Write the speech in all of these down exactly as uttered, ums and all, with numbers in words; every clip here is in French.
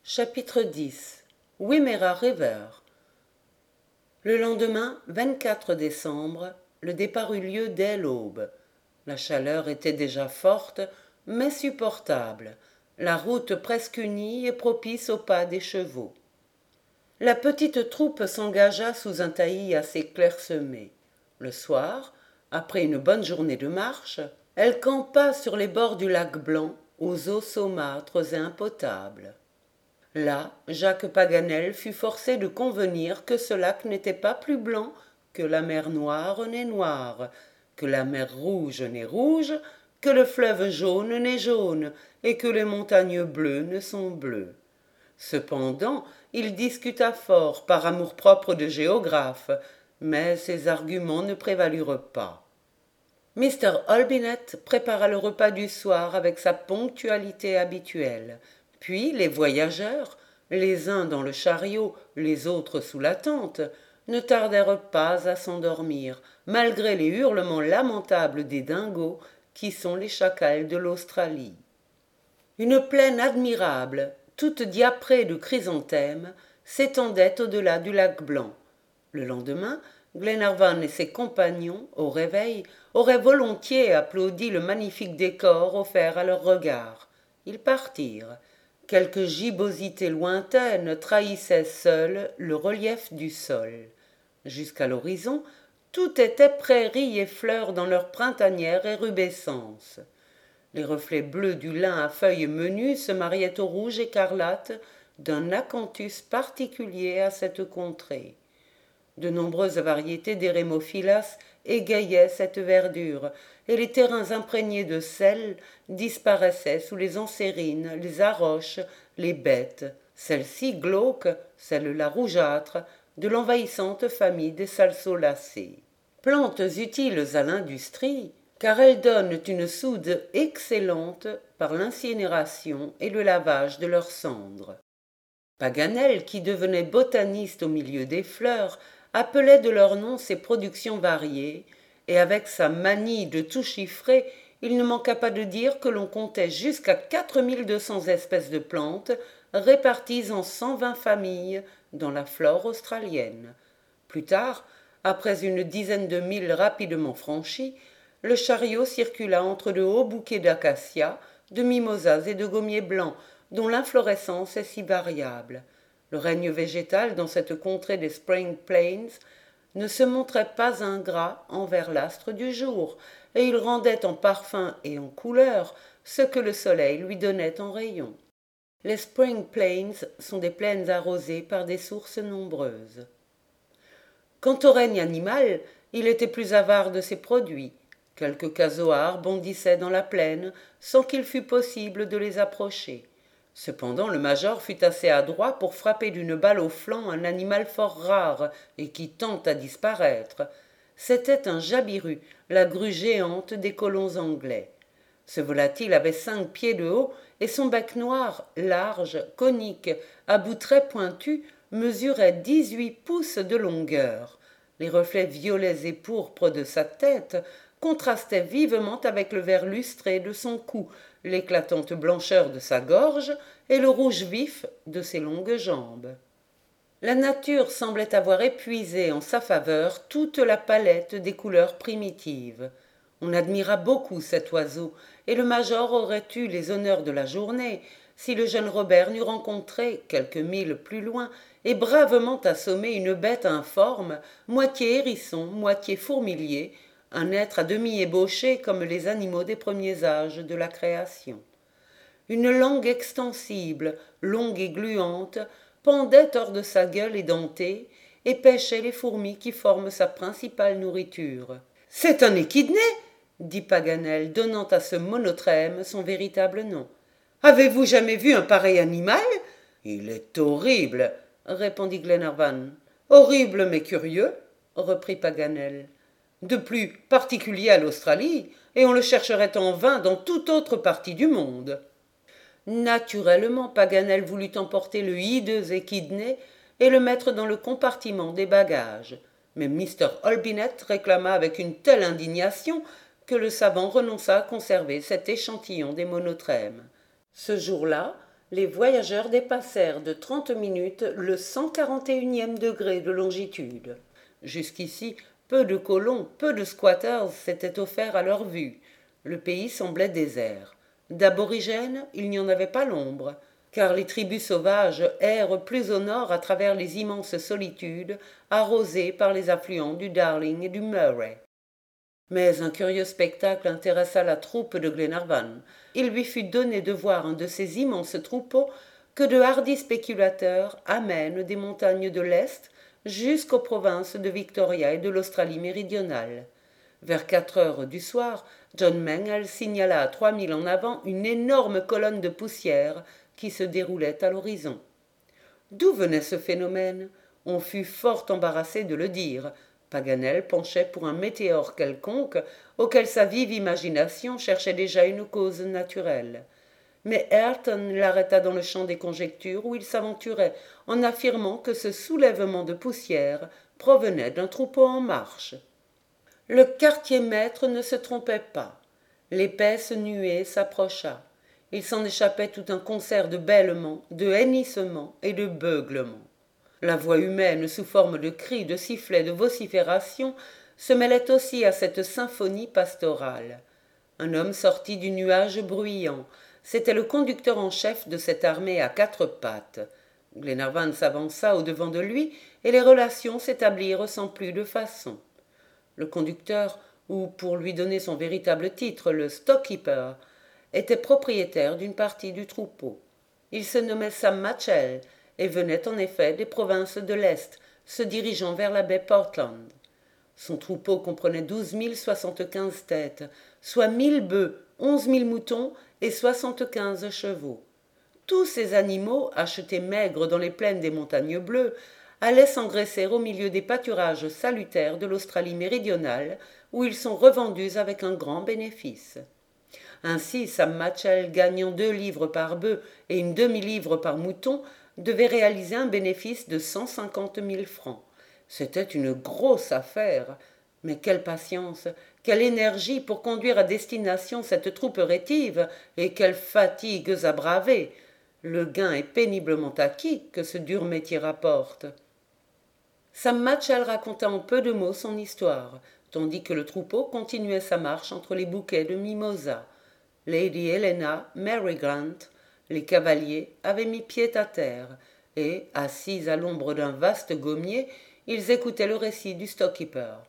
Chapitre dix. Wimmera River. Le lendemain, vingt-quatre décembre, le départ eut lieu dès l'aube. La chaleur était déjà forte, mais supportable, la route presque unie et propice au pas des chevaux. La petite troupe s'engagea sous un taillis assez clairsemé. Le soir, après une bonne journée de marche, elle campa sur les bords du lac Blanc, aux eaux saumâtres et impotables. Là, Jacques Paganel fut forcé de convenir que ce lac n'était pas plus blanc que la mer Noire n'est noire, que la mer Rouge n'est rouge, que le fleuve Jaune n'est jaune, et que les montagnes bleues ne sont bleues. Cependant, il discuta fort par amour-propre de géographe, mais ses arguments ne prévalurent pas. Mister Olbinett prépara le repas du soir avec sa ponctualité habituelle. Puis les voyageurs, les uns dans le chariot, les autres sous la tente, ne tardèrent pas à s'endormir, malgré les hurlements lamentables des dingos qui sont les chacals de l'Australie. Une plaine admirable, toute diaprée de chrysanthèmes, s'étendait au-delà du lac Blanc. Le lendemain, Glenarvan et ses compagnons, au réveil, auraient volontiers applaudi le magnifique décor offert à leurs regards. Ils partirent. Quelques gibbosités lointaines trahissaient seules le relief du sol. Jusqu'à l'horizon, tout était prairies et fleurs dans leur printanière érubescence. Les reflets bleus du lin à feuilles menues se mariaient au rouge écarlate d'un acanthus particulier à cette contrée. De nombreuses variétés d'érémophilas égayaient cette verdure, et les terrains imprégnés de sel disparaissaient sous les ansérines, les arroches, les bêtes, celles-ci glauques, celles-là rougeâtres, de l'envahissante famille des salsolacées. Plantes utiles à l'industrie, car elles donnent une soude excellente par l'incinération et le lavage de leurs cendres. Paganel, qui devenait botaniste au milieu des fleurs, appelait de leur nom ces productions variées, et avec sa manie de tout chiffrer, il ne manqua pas de dire que l'on comptait jusqu'à quatre mille deux cents espèces de plantes réparties en cent vingt familles dans la flore australienne. Plus tard, après une dizaine de milles rapidement franchis, le chariot circula entre de hauts bouquets d'acacias, de mimosas et de gommiers blancs, dont l'inflorescence est si variable. Le règne végétal dans cette contrée des Spring Plains ne se montrait pas ingrat envers l'astre du jour, et il rendait en parfum et en couleur ce que le soleil lui donnait en rayons. Les Spring Plains sont des plaines arrosées par des sources nombreuses. Quant au règne animal, il était plus avare de ses produits. Quelques casoars bondissaient dans la plaine sans qu'il fût possible de les approcher. Cependant, le major fut assez adroit pour frapper d'une balle au flanc un animal fort rare et qui tend à disparaître. C'était un jabiru, la grue géante des colons anglais. Ce volatile avait cinq pieds de haut et son bec noir, large, conique, à bout très pointu, mesurait dix-huit pouces de longueur. Les reflets violets et pourpres de sa tête contrastaient vivement avec le vert lustré de son cou, l'éclatante blancheur de sa gorge et le rouge vif de ses longues jambes. La nature semblait avoir épuisé en sa faveur toute la palette des couleurs primitives. On admira beaucoup cet oiseau, et le major aurait eu les honneurs de la journée si le jeune Robert n'eût rencontré, quelques milles plus loin, et bravement assommé une bête informe, moitié hérisson, moitié fourmilier, un être à demi ébauché comme les animaux des premiers âges de la création. Une langue extensible, longue et gluante, pendait hors de sa gueule édentée et pêchait les fourmis qui forment sa principale nourriture. « C'est un échidné !» dit Paganel, donnant à ce monotrème son véritable nom. « Avez-vous jamais vu un pareil animal ?»« Il est horrible !» répondit Glenarvan. « Horrible mais curieux !» reprit Paganel. « De plus particulier à l'Australie, et on le chercherait en vain dans toute autre partie du monde. » Naturellement, Paganel voulut emporter le hideux échidné et le mettre dans le compartiment des bagages. Mais Mister Olbinett réclama avec une telle indignation que le savant renonça à conserver cet échantillon des monotrèmes. Ce jour-là, les voyageurs dépassèrent de trente minutes le cent quarante et unième degré de longitude. Jusqu'ici, peu de colons, peu de squatters s'étaient offerts à leur vue. Le pays semblait désert. D'aborigènes, il n'y en avait pas l'ombre, car les tribus sauvages errent plus au nord à travers les immenses solitudes arrosées par les affluents du Darling et du Murray. Mais un curieux spectacle intéressa la troupe de Glenarvan. Il lui fut donné de voir un de ces immenses troupeaux que de hardis spéculateurs amènent des montagnes de l'Est jusqu'aux provinces de Victoria et de l'Australie méridionale. Vers quatre heures du soir, John Mangles signala à trois milles en avant une énorme colonne de poussière qui se déroulait à l'horizon. D'où venait ce phénomène? On fut fort embarrassé de le dire. Paganel penchait pour un météore quelconque, auquel sa vive imagination cherchait déjà une cause naturelle. Mais Ayrton l'arrêta dans le champ des conjectures où il s'aventurait, en affirmant que ce soulèvement de poussière provenait d'un troupeau en marche. Le quartier-maître ne se trompait pas. L'épaisse nuée s'approcha. Il s'en échappait tout un concert de bêlements, de hennissements et de beuglements. La voix humaine, sous forme de cris, de sifflets, de vociférations, se mêlait aussi à cette symphonie pastorale. Un homme sortit du nuage bruyant. C'était le conducteur en chef de cette armée à quatre pattes. Glenarvan s'avança au-devant de lui, et les relations s'établirent sans plus de façon. Le conducteur, ou pour lui donner son véritable titre, le stockkeeper, était propriétaire d'une partie du troupeau. Il se nommait Sam Machell, et venait en effet des provinces de l'Est, se dirigeant vers la baie Portland. Son troupeau comprenait douze mille soixante-quinze têtes, soit mille bœufs, onze mille moutons et soixante-quinze chevaux. Tous ces animaux, achetés maigres dans les plaines des montagnes bleues, allaient s'engraisser au milieu des pâturages salutaires de l'Australie méridionale, où ils sont revendus avec un grand bénéfice. Ainsi, Sam Machell, gagnant deux livres par bœuf et une demi-livre par mouton, devait réaliser un bénéfice de cent cinquante mille francs. C'était une grosse affaire, mais quelle patience, quelle énergie pour conduire à destination cette troupe rétive, et quelles fatigues à braver. Le gain est péniblement acquis que ce dur métier rapporte. Sam Machell raconta en peu de mots son histoire, tandis que le troupeau continuait sa marche entre les bouquets de mimosas. Lady Helena, Mary Grant, les cavaliers avaient mis pied à terre, et, assis à l'ombre d'un vaste gommier, ils écoutaient le récit du stockkeeper.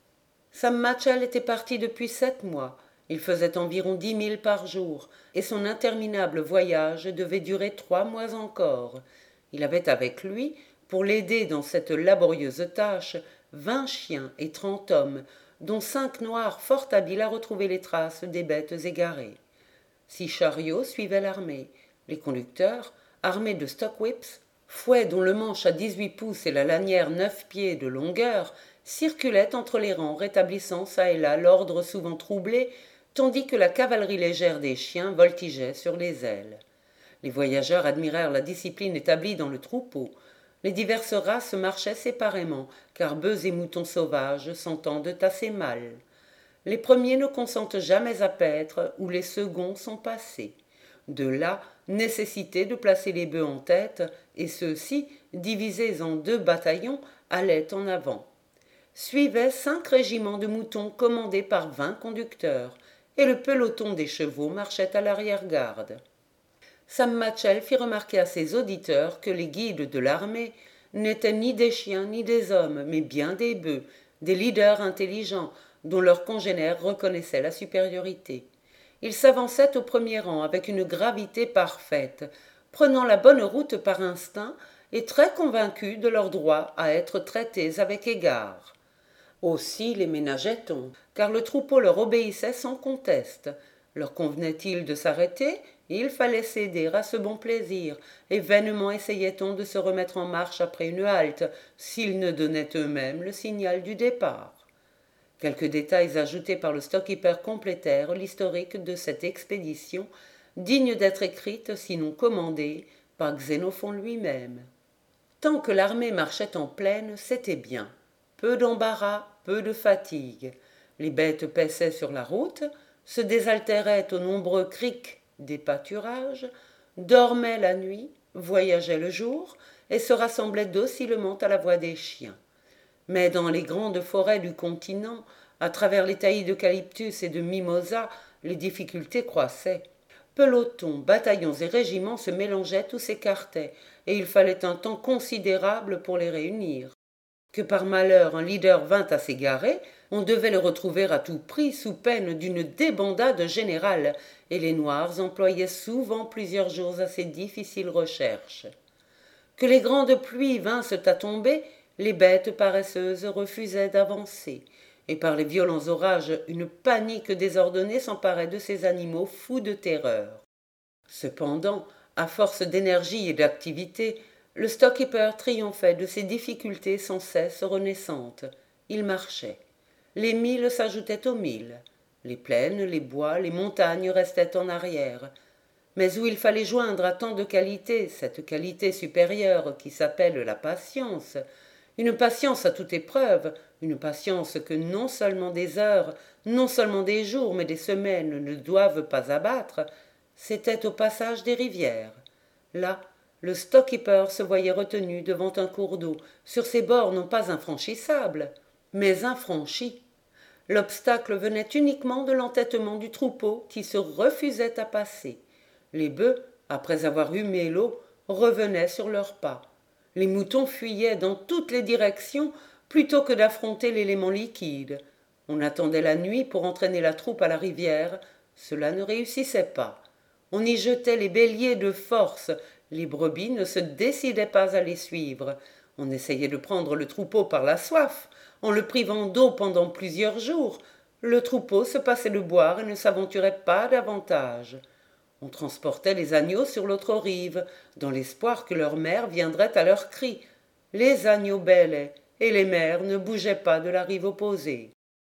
Sam Machell était parti depuis sept mois. Il faisait environ dix milles par jour, et son interminable voyage devait durer trois mois encore. Il avait avec lui, pour l'aider dans cette laborieuse tâche, vingt chiens et trente hommes, dont cinq noirs fort habiles à retrouver les traces des bêtes égarées. Six chariots suivaient l'armée. Les conducteurs, armés de stockwhips, fouets dont le manche à dix-huit pouces et la lanière neuf pieds de longueur, circulaient entre les rangs, rétablissant çà et là l'ordre souvent troublé, tandis que la cavalerie légère des chiens voltigeait sur les ailes. Les voyageurs admirèrent la discipline établie dans le troupeau. Les diverses races marchaient séparément, car bœufs et moutons sauvages s'entendent assez mal. Les premiers ne consentent jamais à paître, où les seconds sont passés. De là, nécessité de placer les bœufs en tête, et ceux-ci, divisés en deux bataillons, allaient en avant. Suivaient cinq régiments de moutons commandés par vingt conducteurs, et le peloton des chevaux marchait à l'arrière-garde. Sam Machell fit remarquer à ses auditeurs que les guides de l'armée n'étaient ni des chiens ni des hommes, mais bien des bœufs, des leaders intelligents, dont leurs congénères reconnaissaient la supériorité. Ils s'avançaient au premier rang avec une gravité parfaite, prenant la bonne route par instinct et très convaincus de leur droit à être traités avec égard. Aussi les ménageait-on, car le troupeau leur obéissait sans conteste. Leur convenait-il de s'arrêter? Il fallait céder à ce bon plaisir, et vainement essayait-on de se remettre en marche après une halte, s'ils ne donnaient eux-mêmes le signal du départ. Quelques détails ajoutés par le stockkeeper complétèrent l'historique de cette expédition, digne d'être écrite, sinon commandée, par Xénophon lui-même. Tant que l'armée marchait en plaine, c'était bien. Peu d'embarras, peu de fatigue. Les bêtes paissaient sur la route, se désaltéraient aux nombreux crics des pâturages, dormaient la nuit, voyageaient le jour et se rassemblaient docilement à la voix des chiens. Mais dans les grandes forêts du continent, à travers les taillis d'eucalyptus et de mimosas, les difficultés croissaient. Pelotons, bataillons et régiments se mélangeaient ou s'écartaient, et il fallait un temps considérable pour les réunir. Que par malheur un leader vînt à s'égarer, on devait le retrouver à tout prix sous peine d'une débandade générale, et les Noirs employaient souvent plusieurs jours à ces difficiles recherches. Que les grandes pluies vinssent à tomber, les bêtes paresseuses refusaient d'avancer, et par les violents orages une panique désordonnée s'emparait de ces animaux fous de terreur. Cependant, à force d'énergie et d'activité, le stock-keeper triomphait de ces difficultés sans cesse renaissantes. Il marchait. Les milles s'ajoutaient aux milles. Les plaines, les bois, les montagnes restaient en arrière. Mais où il fallait joindre à tant de qualités, cette qualité supérieure qui s'appelle la patience, une patience à toute épreuve, une patience que non seulement des heures, non seulement des jours, mais des semaines ne doivent pas abattre, c'était au passage des rivières. Là, le stock-keeper se voyait retenu devant un cours d'eau, sur ses bords non pas infranchissables, mais infranchis. L'obstacle venait uniquement de l'entêtement du troupeau qui se refusait à passer. Les bœufs, après avoir humé l'eau, revenaient sur leurs pas. Les moutons fuyaient dans toutes les directions plutôt que d'affronter l'élément liquide. On attendait la nuit pour entraîner la troupe à la rivière. Cela ne réussissait pas. On y jetait les béliers de force. Les brebis ne se décidaient pas à les suivre. On essayait de prendre le troupeau par la soif, en le privant d'eau pendant plusieurs jours. Le troupeau se passait de boire et ne s'aventurait pas davantage. On transportait les agneaux sur l'autre rive, dans l'espoir que leur mère viendrait à leur cri. Les agneaux bêlaient, et les mères ne bougeaient pas de la rive opposée.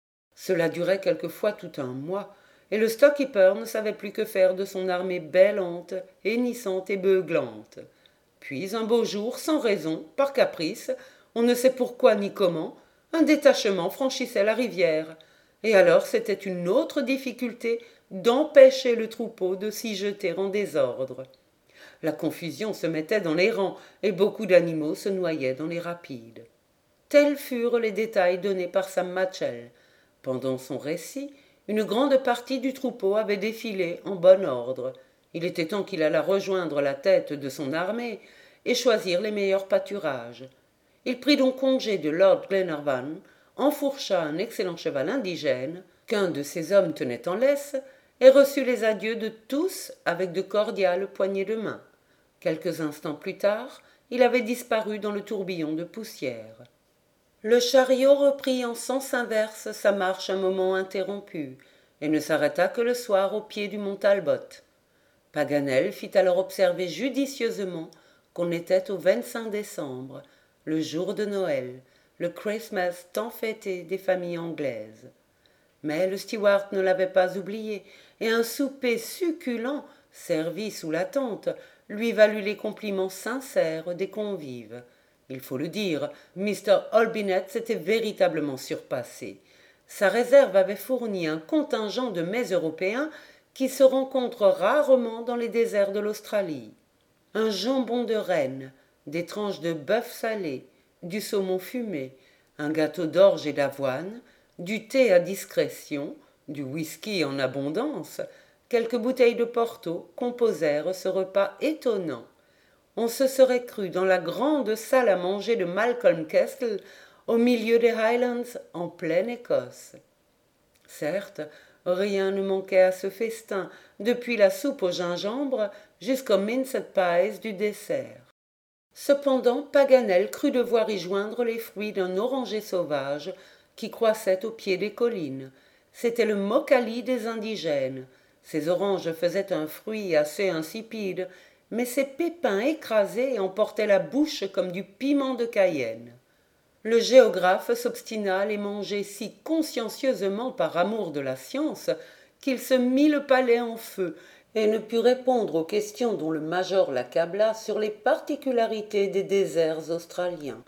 Cela durait quelquefois tout un mois, et le stock-keeper ne savait plus que faire de son armée bêlante, hennissante et beuglante. Puis, un beau jour, sans raison, par caprice, on ne sait pourquoi ni comment, un détachement franchissait la rivière, et alors c'était une autre difficulté d'empêcher le troupeau de s'y jeter en désordre. La confusion se mettait dans les rangs, et beaucoup d'animaux se noyaient dans les rapides. Tels furent les détails donnés par Sam Matchell. Pendant son récit, une grande partie du troupeau avait défilé en bon ordre. Il était temps qu'il allât rejoindre la tête de son armée et choisir les meilleurs pâturages. Il prit donc congé de Lord Glenarvan, enfourcha un excellent cheval indigène, qu'un de ses hommes tenait en laisse, et reçut les adieux de tous avec de cordiales poignées de main. Quelques instants plus tard, il avait disparu dans le tourbillon de poussière. Le chariot reprit en sens inverse sa marche un moment interrompue, et ne s'arrêta que le soir au pied du mont Talbot. Paganel fit alors observer judicieusement qu'on était au vingt-cinq décembre, le jour de Noël, le Christmas tant fêté des familles anglaises. Mais le steward ne l'avait pas oublié, et un souper succulent, servi sous la tente, lui valut les compliments sincères des convives. Il faut le dire, mister Olbinett s'était véritablement surpassé. Sa réserve avait fourni un contingent de mets européens qui se rencontrent rarement dans les déserts de l'Australie. Un jambon de renne, des tranches de bœuf salé, du saumon fumé, un gâteau d'orge et d'avoine, du thé à discrétion, du whisky en abondance, quelques bouteilles de Porto composèrent ce repas étonnant. On se serait cru dans la grande salle à manger de Malcolm Castle, au milieu des Highlands, en pleine Écosse. Certes, rien ne manquait à ce festin, depuis la soupe au gingembre jusqu'aux minced pies du dessert. Cependant, Paganel crut devoir y joindre les fruits d'un oranger sauvage qui croissait au pied des collines. C'était le mokali des indigènes. Ces oranges faisaient un fruit assez insipide, mais ses pépins écrasés emportaient la bouche comme du piment de Cayenne. Le géographe s'obstina à les manger si consciencieusement par amour de la science qu'il se mit le palais en feu et ne put répondre aux questions dont le major l'accabla sur les particularités des déserts australiens.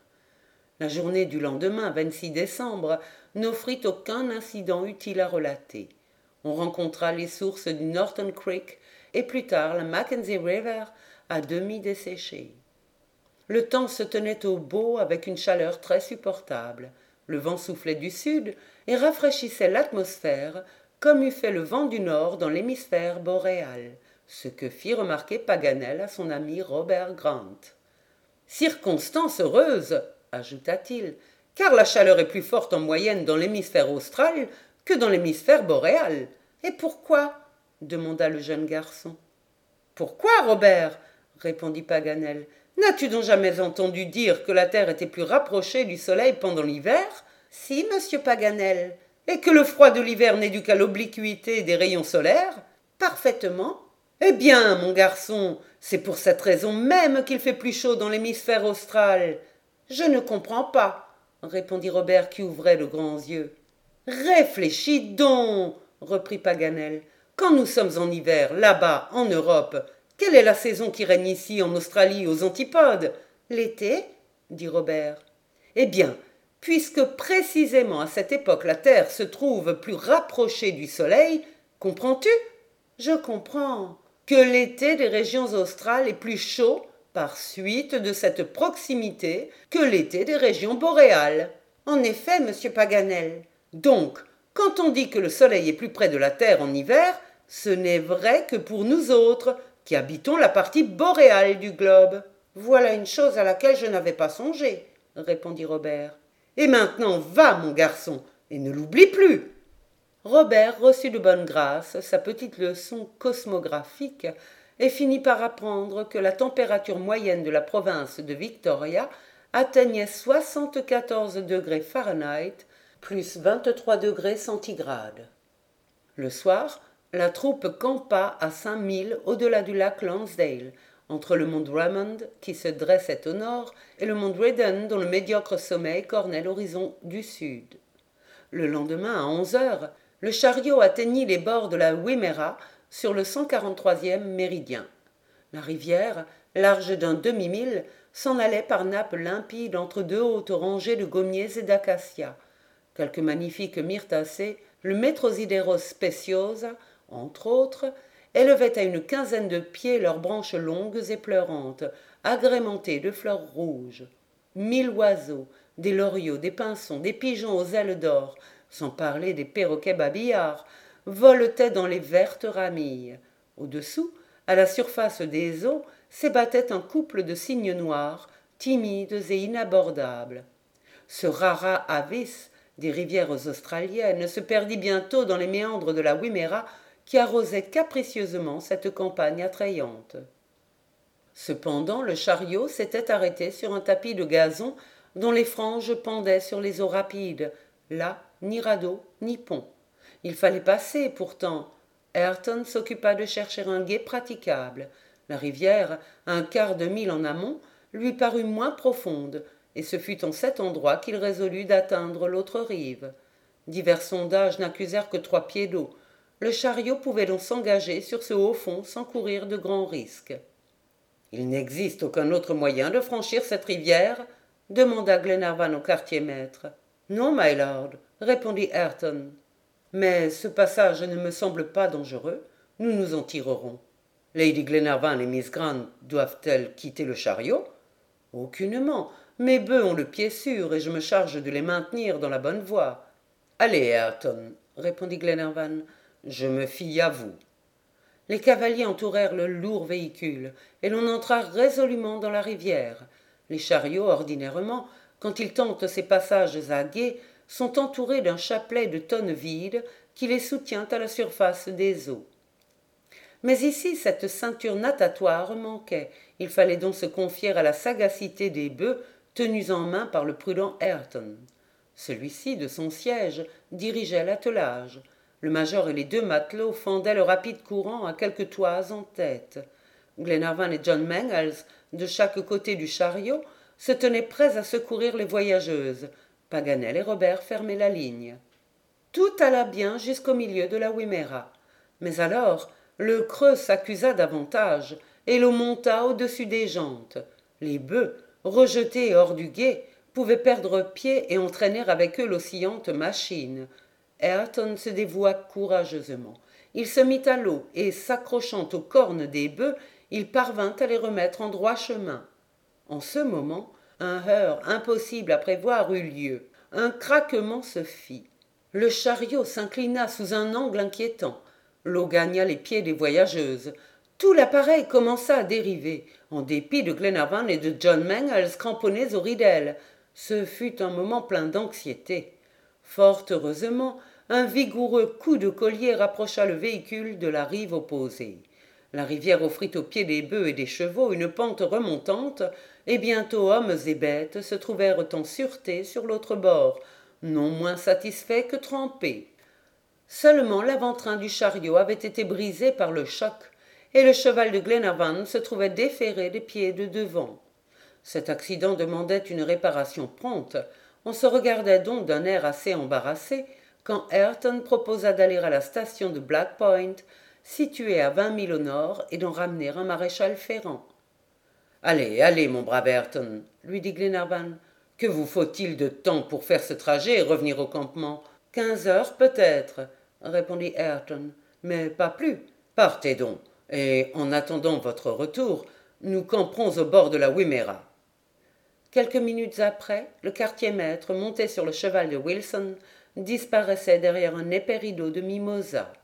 La journée du lendemain, vingt-six décembre, n'offrit aucun incident utile à relater. On rencontra les sources du Norton Creek et plus tard la Mackenzie River à demi desséchée. Le temps se tenait au beau avec une chaleur très supportable. Le vent soufflait du sud et rafraîchissait l'atmosphère comme eût fait le vent du nord dans l'hémisphère boréal, ce que fit remarquer Paganel à son ami Robert Grant. « Circonstance heureuse !» ajouta-t-il, « car la chaleur est plus forte en moyenne dans l'hémisphère austral que dans l'hémisphère boréal. » « Et pourquoi ?» demanda le jeune garçon. « Pourquoi, Robert ?» répondit Paganel. « N'as-tu donc jamais entendu dire que la Terre était plus rapprochée du Soleil pendant l'hiver ?»« Si, monsieur Paganel. »« Et que le froid de l'hiver n'est dû qu'à l'obliquité des rayons solaires ?»« Parfaitement. »« Eh bien, mon garçon, c'est pour cette raison même qu'il fait plus chaud dans l'hémisphère austral. »« Je ne comprends pas, » répondit Robert qui ouvrait de grands yeux. « Réfléchis donc, » reprit Paganel. « Quand nous sommes en hiver, là-bas, en Europe, quelle est la saison qui règne ici, en Australie, aux antipodes ?»« L'été, » dit Robert. « Eh bien, puisque précisément à cette époque la Terre se trouve plus rapprochée du Soleil, comprends-tu ?»« Je comprends. »« Que l'été des régions australes est plus chaud par suite de cette proximité que l'été des régions boréales. »« En effet, monsieur Paganel. »« Donc, quand on dit que le Soleil est plus près de la Terre en hiver, ce n'est vrai que pour nous autres, qui habitons la partie boréale du globe. »« Voilà une chose à laquelle je n'avais pas songé, » répondit Robert. « Et maintenant, va, mon garçon, et ne l'oublie plus. » Robert reçut de bonne grâce sa petite leçon cosmographique et finit par apprendre que la température moyenne de la province de Victoria atteignait soixante-quatorze degrés Fahrenheit, plus vingt-trois degrés centigrades. Le soir, la troupe campa à cinq milles au-delà du lac Lonsdale, entre le mont Drummond, qui se dressait au nord, et le mont Redon, dont le médiocre sommet cornait l'horizon du sud. Le lendemain, à onze heures, le chariot atteignit les bords de la Wimmera sur le cent quarante-troisième méridien. La rivière, large d'un demi-mille, s'en allait par nappes limpides entre deux hautes rangées de gommiers et d'acacias. Quelques magnifiques myrtacées, le Metrosideros speciosa, entre autres, élevaient à une quinzaine de pieds leurs branches longues et pleurantes, agrémentées de fleurs rouges. Mille oiseaux, des loriots, des pinsons, des pigeons aux ailes d'or, sans parler des perroquets babillards, voletaient dans les vertes ramilles. Au-dessous, à la surface des eaux, s'ébattait un couple de cygnes noirs, timides et inabordables. Ce rara avis des rivières australiennes se perdit bientôt dans les méandres de la Wimmera qui arrosait capricieusement cette campagne attrayante. Cependant, le chariot s'était arrêté sur un tapis de gazon dont les franges pendaient sur les eaux rapides. Là, ni radeau, ni pont. Il fallait passer, pourtant. Ayrton s'occupa de chercher un gué praticable. La rivière, à un quart de mille en amont, lui parut moins profonde, et ce fut en cet endroit qu'il résolut d'atteindre l'autre rive. Divers sondages n'accusèrent que trois pieds d'eau. Le chariot pouvait donc s'engager sur ce haut fond sans courir de grands risques. « Il n'existe aucun autre moyen de franchir cette rivière ?» demanda Glenarvan au quartier-maître. « Non, my lord, » répondit Ayrton. « Mais ce passage ne me semble pas dangereux. Nous nous en tirerons. Lady Glenarvan et Miss Grant doivent-elles quitter le chariot ? » ?»« Aucunement. Mes bœufs ont le pied sûr et je me charge de les maintenir dans la bonne voie. »« Allez, Ayrton, » répondit Glenarvan, « je me fie à vous. » Les cavaliers entourèrent le lourd véhicule, et l'on entra résolument dans la rivière. Les chariots, ordinairement, quand ils tentent ces passages à gué, sont entourés d'un chapelet de tonnes vides qui les soutient à la surface des eaux. Mais ici, cette ceinture natatoire manquait. Il fallait donc se confier à la sagacité des bœufs tenus en main par le prudent Ayrton. Celui-ci, de son siège, dirigeait l'attelage. Le major et les deux matelots fendaient le rapide courant à quelques toises en tête. Glenarvan et John Mangles, de chaque côté du chariot, se tenaient prêts à secourir les voyageuses. Paganel et Robert fermaient la ligne. Tout alla bien jusqu'au milieu de la Wimmera. Mais alors, le creux s'accusa davantage, et l'eau monta au-dessus des jantes. Les bœufs, rejetés hors du gué, pouvaient perdre pied et entraîner avec eux l'oscillante machine. Ayrton se dévoua courageusement. il se mit à l'eau et, s'accrochant aux cornes des bœufs, il parvint à les remettre en droit chemin. En ce moment, un heurt impossible à prévoir eut lieu. Un craquement se fit. Le chariot s'inclina sous un angle inquiétant. L'eau gagna les pieds des voyageuses. Tout l'appareil commença à dériver, en dépit de Glenarvan et de John Mangles cramponnés aux ridelles. Ce fut un moment plein d'anxiété. Fort heureusement, un vigoureux coup de collier rapprocha le véhicule de la rive opposée. La rivière offrit aux pieds des bœufs et des chevaux une pente remontante, et bientôt hommes et bêtes se trouvèrent en sûreté sur l'autre bord, non moins satisfaits que trempés. Seulement l'avant-train du chariot avait été brisé par le choc, et le cheval de Glenarvan se trouvait déféré des pieds de devant. Cet accident demandait une réparation prompte. On se regardait donc d'un air assez embarrassé, quand Ayrton proposa d'aller à la station de Black Point, située à vingt milles au nord, et d'en ramener un maréchal ferrant. « Allez, allez, mon brave Ayrton, lui dit Glenarvan. Que vous faut-il de temps pour faire ce trajet et revenir au campement ? Quinze heures peut-être, répondit Ayrton, mais pas plus. Partez donc, et en attendant votre retour, nous camperons au bord de la Wimerra. Quelques minutes après, le quartier-maître, monté sur le cheval de Wilson, disparaissait derrière un épais rideau de mimosas.